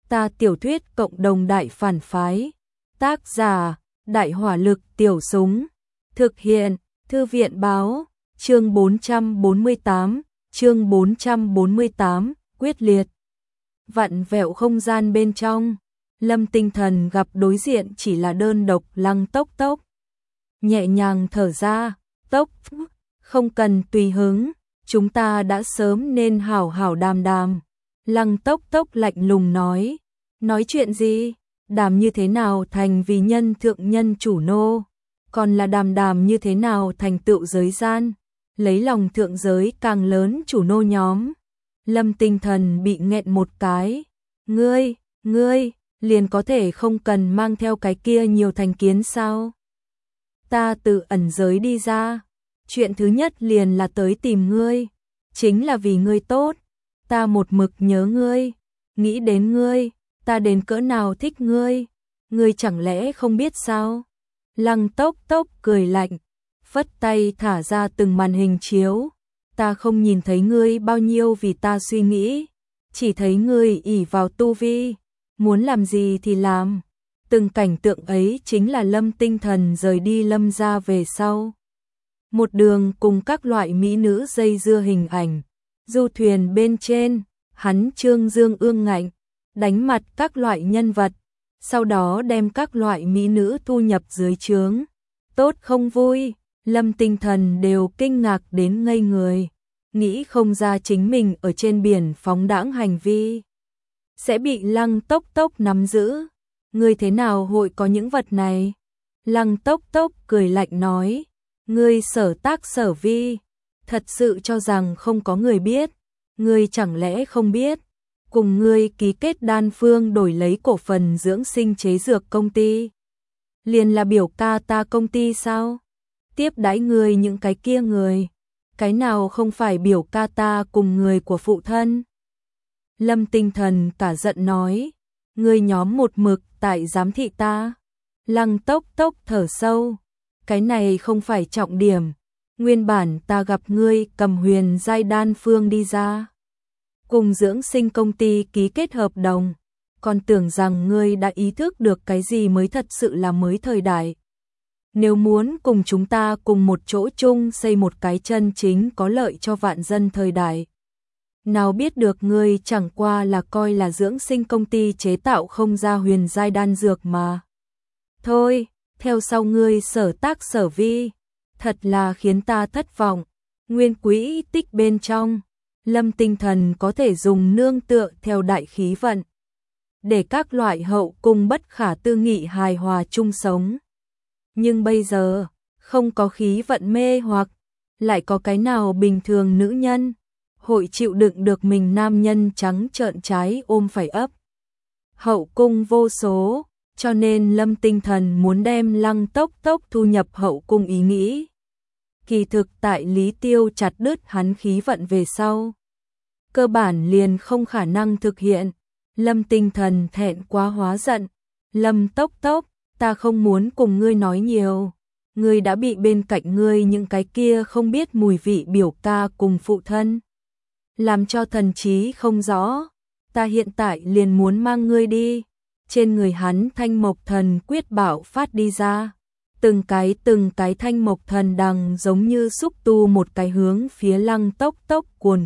Ta tiểu thuyết cộng đồng đại phản phái. Tác giả, Đại hỏa lực tiểu súng. Thực hiện, Thư viện báo, chương 448, quyết liệt. Vặn vẹo không gian bên trong, Lâm Tinh Thần gặp đối diện chỉ là đơn độc Lăng Tốc Tốc. Nhẹ nhàng thở ra, Tốc, không cần tùy hứng, chúng ta đã sớm nên hảo hảo đàm đàm. Lăng Tốc Tốc lạnh lùng nói chuyện gì, đàm như thế nào thành vì nhân thượng nhân chủ nô, còn là đàm như thế nào thành tựu giới gian, lấy lòng thượng giới càng lớn chủ nô nhóm. Lâm Tinh Thần bị nghẹn một cái, ngươi, liền có thể không cần mang theo cái kia nhiều thành kiến sao? Ta từ ẩn giới đi ra, chuyện thứ nhất liền là tới tìm ngươi, chính là vì ngươi tốt, ta một mực nhớ ngươi, nghĩ đến ngươi, ta đến cỡ nào thích ngươi chẳng lẽ không biết sao? Lăng Tốc Tốc cười lạnh, phất tay thả ra từng màn hình chiếu, ta không nhìn thấy ngươi bao nhiêu vì ta suy nghĩ, chỉ thấy ngươi ỷ vào tu vi, muốn làm gì thì làm. Từng cảnh tượng ấy chính là Lâm Tinh Thần rời đi Lâm gia về sau. Một đường cùng các loại mỹ nữ dây dưa hình ảnh, du thuyền bên trên, hắn trương dương ương ngạnh, đánh mặt các loại nhân vật, sau đó đem các loại mỹ nữ thu nhập dưới trướng. Tốt không vui, Lâm Tinh Thần đều kinh ngạc đến ngây người, nghĩ không ra chính mình ở trên biển phóng đãng hành vi sẽ bị Lăng Tốc Tốc nắm giữ. Ngươi thế nào hội có những vật này? Lăng Tốc Tốc cười lạnh nói, ngươi sở tác sở vi, thật sự cho rằng không có người biết, ngươi chẳng lẽ không biết, cùng ngươi ký kết đan phương đổi lấy cổ phần dưỡng sinh chế dược công ty, liền là biểu ca ta công ty sao? Tiếp đãi ngươi những cái kia người, cái nào không phải biểu ca ta cùng người của phụ thân? Lâm Tinh Thần cả giận nói, ngươi nhóm một mực tại giám thị ta. Lăng Tốc Tốc thở sâu, cái này không phải trọng điểm, nguyên bản ta gặp ngươi cầm huyền giai đan phương đi ra, cùng dưỡng sinh công ty ký kết hợp đồng, còn tưởng rằng ngươi đã ý thức được cái gì mới thật sự là mới thời đại. Nếu muốn cùng chúng ta cùng một chỗ chung xây một cái chân chính có lợi cho vạn dân thời đại. Nào biết được ngươi chẳng qua là coi là dưỡng sinh công ty chế tạo không ra huyền giai đan dược mà. Thôi, theo sau ngươi sở tác sở vi, thật là khiến ta thất vọng. Nguyên quỹ tích bên trong, Lâm Tinh Thần có thể dùng nương tựa theo đại khí vận, để các loại hậu cung bất khả tư nghị hài hòa chung sống. Nhưng bây giờ, không có khí vận mê hoặc, lại có cái nào bình thường nữ nhân hội chịu đựng được mình nam nhân trắng trợn trái ôm phải ấp. Hậu cung vô số, cho nên Lâm Tinh Thần muốn đem Lăng Tốc Tốc thu nhập hậu cung ý nghĩ. Kỳ thực tại Lý Tiêu chặt đứt hắn khí vận về sau, cơ bản liền không khả năng thực hiện. Lâm Tinh Thần thẹn quá hóa giận, Lâm Tốc Tốc, ta không muốn cùng ngươi nói nhiều. Ngươi đã bị bên cạnh ngươi những cái kia không biết mùi vị biểu ca cùng phụ thân làm cho thần trí không rõ, ta hiện tại liền muốn mang ngươi đi. Trên người hắn thanh mộc thần quyết bảo phát đi ra, từng cái thanh mộc thần đằng giống như xúc tu một cái hướng phía Lăng Tốc Tốc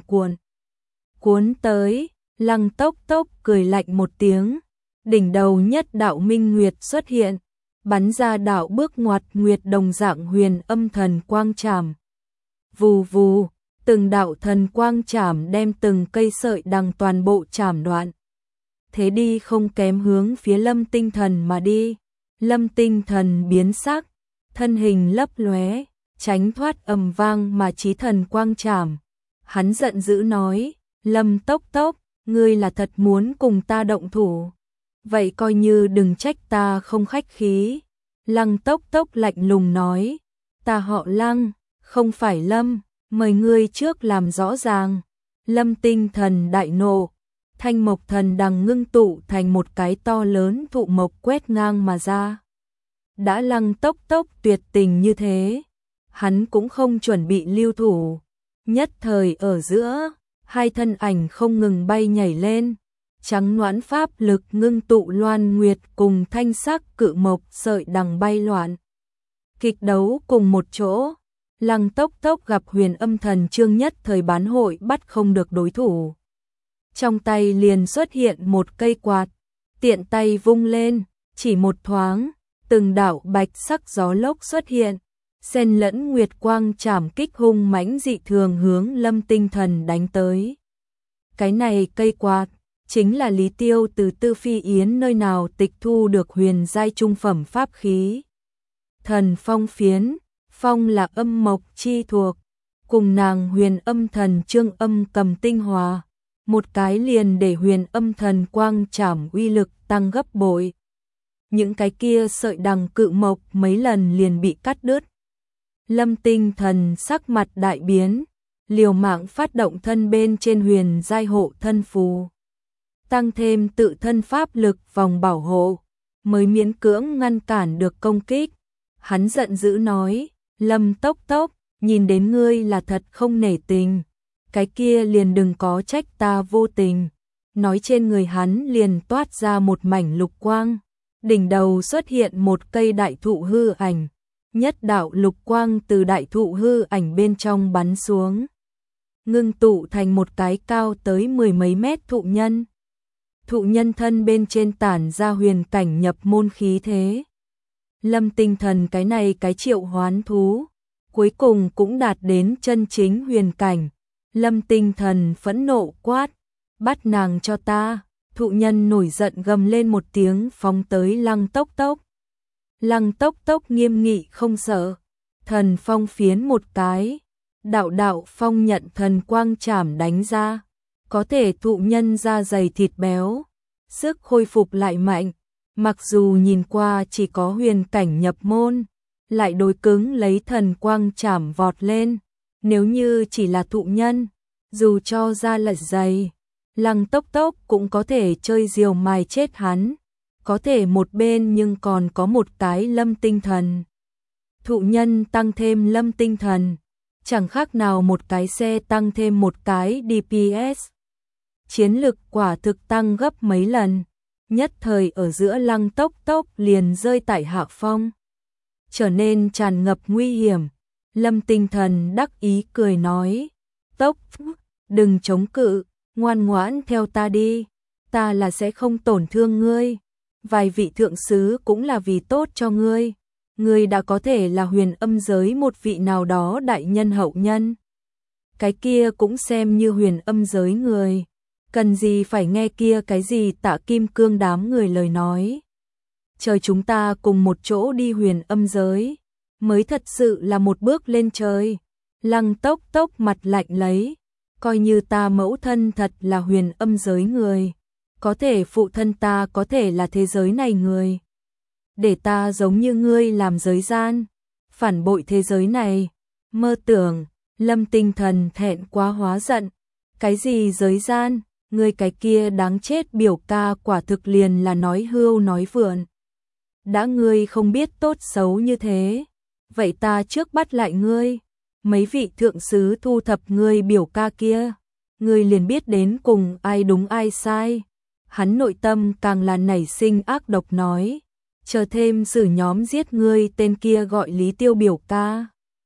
cuốn tới. Lăng Tốc Tốc cười lạnh một tiếng, đỉnh đầu nhất đạo minh nguyệt xuất hiện, bắn ra đạo bước ngoặt nguyệt đồng dạng huyền âm thần quang trảm. Vù vù, từng đạo thần quang trảm đem từng cây sợi đằng toàn bộ trảm đoạn. Thế đi không kém hướng phía Lâm Tinh Thần mà đi. Lâm Tinh Thần biến sắc, thân hình lấp lóe, tránh thoát ầm vang mà chí thần quang trảm. Hắn giận dữ nói, Lâm Tốc Tốc, ngươi là thật muốn cùng ta động thủ. Vậy coi như đừng trách ta không khách khí. Lăng Tốc Tốc lạnh lùng nói, ta họ Lăng, không phải Lâm, mời ngươi trước làm rõ ràng. Lâm Tinh Thần đại nộ, thanh mộc thần đằng ngưng tụ thành một cái to lớn thụ mộc quét ngang mà ra. Đã Lăng Tốc Tốc tuyệt tình như thế, hắn cũng không chuẩn bị lưu thủ. Nhất thời ở giữa, hai thân ảnh không ngừng bay nhảy lên, trắng noãn pháp lực ngưng tụ loan nguyệt cùng thanh sắc cự mộc sợi đằng bay loạn. Kịch đấu cùng một chỗ, Lăng Tốc Tốc gặp Huyền Âm Thần Chương nhất thời bán hội bắt không được đối thủ. Trong tay liền xuất hiện một cây quạt, tiện tay vung lên, chỉ một thoáng, từng đạo bạch sắc gió lốc xuất hiện, xen lẫn nguyệt quang chảm kích hung mãnh dị thường hướng Lâm Tinh Thần đánh tới. Cái này cây quạt chính là Lý Tiêu từ Tư Phi Yến nơi nào tịch thu được huyền giai trung phẩm pháp khí. Thần phong phiến, phong là âm mộc chi thuộc, cùng nàng Huyền Âm Thần Chương âm cầm tinh hòa, một cái liền để Huyền Âm Thần quang trảm uy lực tăng gấp bội. Những cái kia sợi đằng cự mộc mấy lần liền bị cắt đứt. Lâm Tinh Thần sắc mặt đại biến, liều mạng phát động thân bên trên huyền giai hộ thân phù, tăng thêm tự thân pháp lực vòng bảo hộ, mới miễn cưỡng ngăn cản được công kích. Hắn giận dữ nói, Lâm Tốc Tốc, nhìn đến ngươi là thật không nể tình, cái kia liền đừng có trách ta vô tình. Nói trên người hắn liền toát ra một mảnh lục quang, đỉnh đầu xuất hiện một cây đại thụ hư ảnh, nhất đạo lục quang từ đại thụ hư ảnh bên trong bắn xuống, ngưng tụ thành một cái cao tới 10 mấy mét thụ nhân. Thụ nhân thân bên trên tản ra huyền cảnh nhập môn khí thế. Lâm Tinh Thần cái này cái triệu hoán thú, cuối cùng cũng đạt đến chân chính huyền cảnh. Lâm Tinh Thần phẫn nộ quát, bắt nàng cho ta. Thụ nhân nổi giận gầm lên một tiếng phóng tới Lăng Tốc Tốc. Lăng Tốc Tốc nghiêm nghị không sợ, thần phong phiến một cái, đạo đạo phong nhận thần quang chảm đánh ra, có thể thụ nhân da dày thịt béo, sức khôi phục lại mạnh, mặc dù nhìn qua chỉ có huyền cảnh nhập môn, lại đối cứng lấy thần quang chảm vọt lên, nếu như chỉ là thụ nhân, dù cho da lệch dày, Lăng Tốc Tốc cũng có thể chơi diều mài chết hắn, có thể một bên nhưng còn có một cái Lâm Tinh Thần. Thụ nhân tăng thêm Lâm Tinh Thần, chẳng khác nào một cái xe tăng thêm một cái DPS. Chiến lực quả thực tăng gấp mấy lần, nhất thời ở giữa Lăng Tốc Tốc liền rơi tại hạ phong, trở nên tràn ngập nguy hiểm. Lâm Tinh Thần đắc ý cười nói, Tốc, đừng chống cự, ngoan ngoãn theo ta đi, ta là sẽ không tổn thương ngươi, vài vị thượng sứ cũng là vì tốt cho ngươi, ngươi đã có thể là huyền âm giới một vị nào đó đại nhân hậu nhân, cái kia cũng xem như huyền âm giới người, cần gì phải nghe kia cái gì Tạ Kim Cương đám người lời nói. Trời, chúng ta cùng một chỗ đi huyền âm giới, mới thật sự là một bước lên trời. Lăng Tốc Tốc mặt lạnh lấy, coi như ta mẫu thân thật là huyền âm giới người, có thể phụ thân ta có thể là thế giới này người. Để ta giống như ngươi làm giới gian, phản bội thế giới này, mơ tưởng. Lâm Tinh Thần thẹn quá hóa giận, cái gì giới gian, ngươi cái kia đáng chết biểu ca quả thực liền là nói hưu nói vượn. Đã ngươi không biết tốt xấu như thế, vậy ta trước bắt lại ngươi. Mấy vị thượng sứ thu thập ngươi biểu ca kia, ngươi liền biết đến cùng ai đúng ai sai. Hắn nội tâm càng là nảy sinh ác độc nói, chờ thêm xử nhóm giết ngươi tên kia gọi Lý Tiêu biểu ca,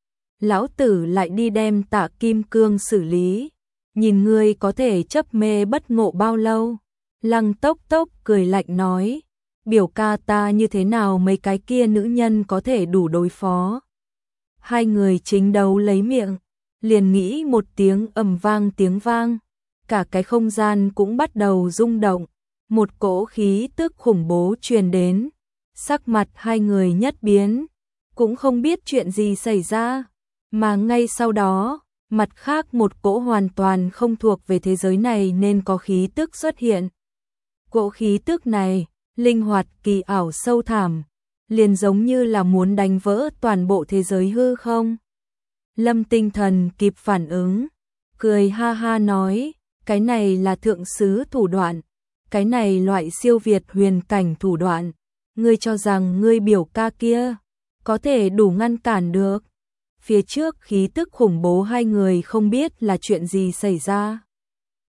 lão tử lại đi đem Tạ Kim Cương xử lý, nhìn ngươi có thể chấp mê bất ngộ bao lâu. Lăng Tốc Tốc cười lạnh nói, biểu ca ta như thế nào mấy cái kia nữ nhân có thể đủ đối phó. Hai người chính đấu lấy miệng, liền nghĩ một tiếng ầm vang tiếng vang, cả cái không gian cũng bắt đầu rung động, một cỗ khí tức khủng bố truyền đến, sắc mặt hai người nhất biến, cũng không biết chuyện gì xảy ra, mà ngay sau đó, mặt khác một cỗ hoàn toàn không thuộc về thế giới này nên có khí tức xuất hiện. Cỗ khí tức này, linh hoạt kỳ ảo sâu thẳm, liền giống như là muốn đánh vỡ toàn bộ thế giới hư không. Lâm Tinh Thần kịp phản ứng, cười ha ha nói, cái này là thượng sứ thủ đoạn, cái này loại siêu việt huyền cảnh thủ đoạn, ngươi cho rằng ngươi biểu ca kia có thể đủ ngăn cản được. Phía trước khí tức khủng bố hai người không biết là chuyện gì xảy ra.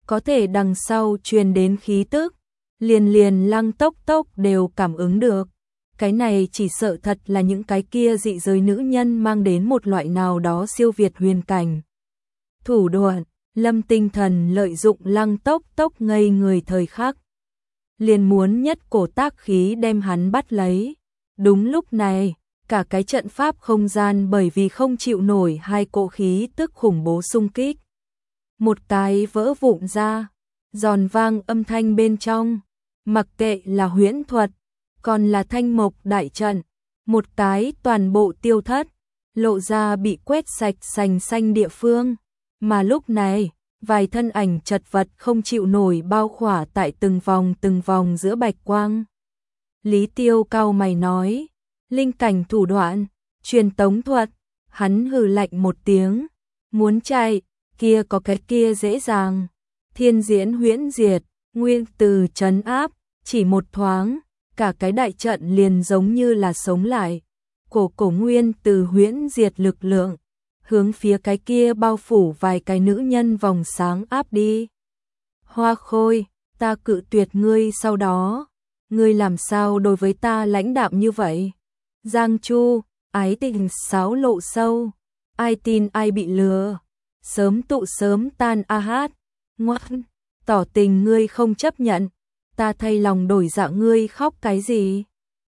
có thể đằng sau truyền đến khí tức, liền Lăng Tốc Tốc đều cảm ứng được. Cái này chỉ sợ thật là những cái kia dị giới nữ nhân mang đến một loại nào đó siêu việt huyền cảnh. Thủ đoạn, Lâm Tinh Thần lợi dụng Lăng Tốc Tốc ngây người thời khắc, liền muốn nhất cổ tác khí đem hắn bắt lấy. Đúng lúc này, cả cái trận pháp không gian bởi vì không chịu nổi hai cỗ khí tức khủng bố xung kích, một cái vỡ vụn ra, giòn vang âm thanh bên trong, mặc kệ là huyễn thuật, còn là thanh mộc đại trận, một cái toàn bộ tiêu thất, lộ ra bị quét sạch sành xanh địa phương, mà lúc này, vài thân ảnh chật vật không chịu nổi bao khỏa tại từng vòng giữa bạch quang. Lý Tiêu cau mày nói, linh cảnh thủ đoạn, truyền tống thuật, hắn hừ lạnh một tiếng, muốn chạy, kia có cái kia dễ dàng, thiên diễn huyễn diệt, nguyên từ trấn áp, chỉ một thoáng, cả cái đại trận liền giống như là sống lại, cổ nguyên từ huyễn diệt lực lượng, hướng phía cái kia bao phủ vài cái nữ nhân vòng sáng áp đi. Hoa Khôi, ta cự tuyệt ngươi sau đó, ngươi làm sao đối với ta lãnh đạm như vậy? Giang Chu, ái tình sáo lộ sâu, ai tin ai bị lừa, sớm tụ sớm tan a hát, ngoan, tỏ tình ngươi không chấp nhận, ta thay lòng đổi dạ ngươi khóc cái gì?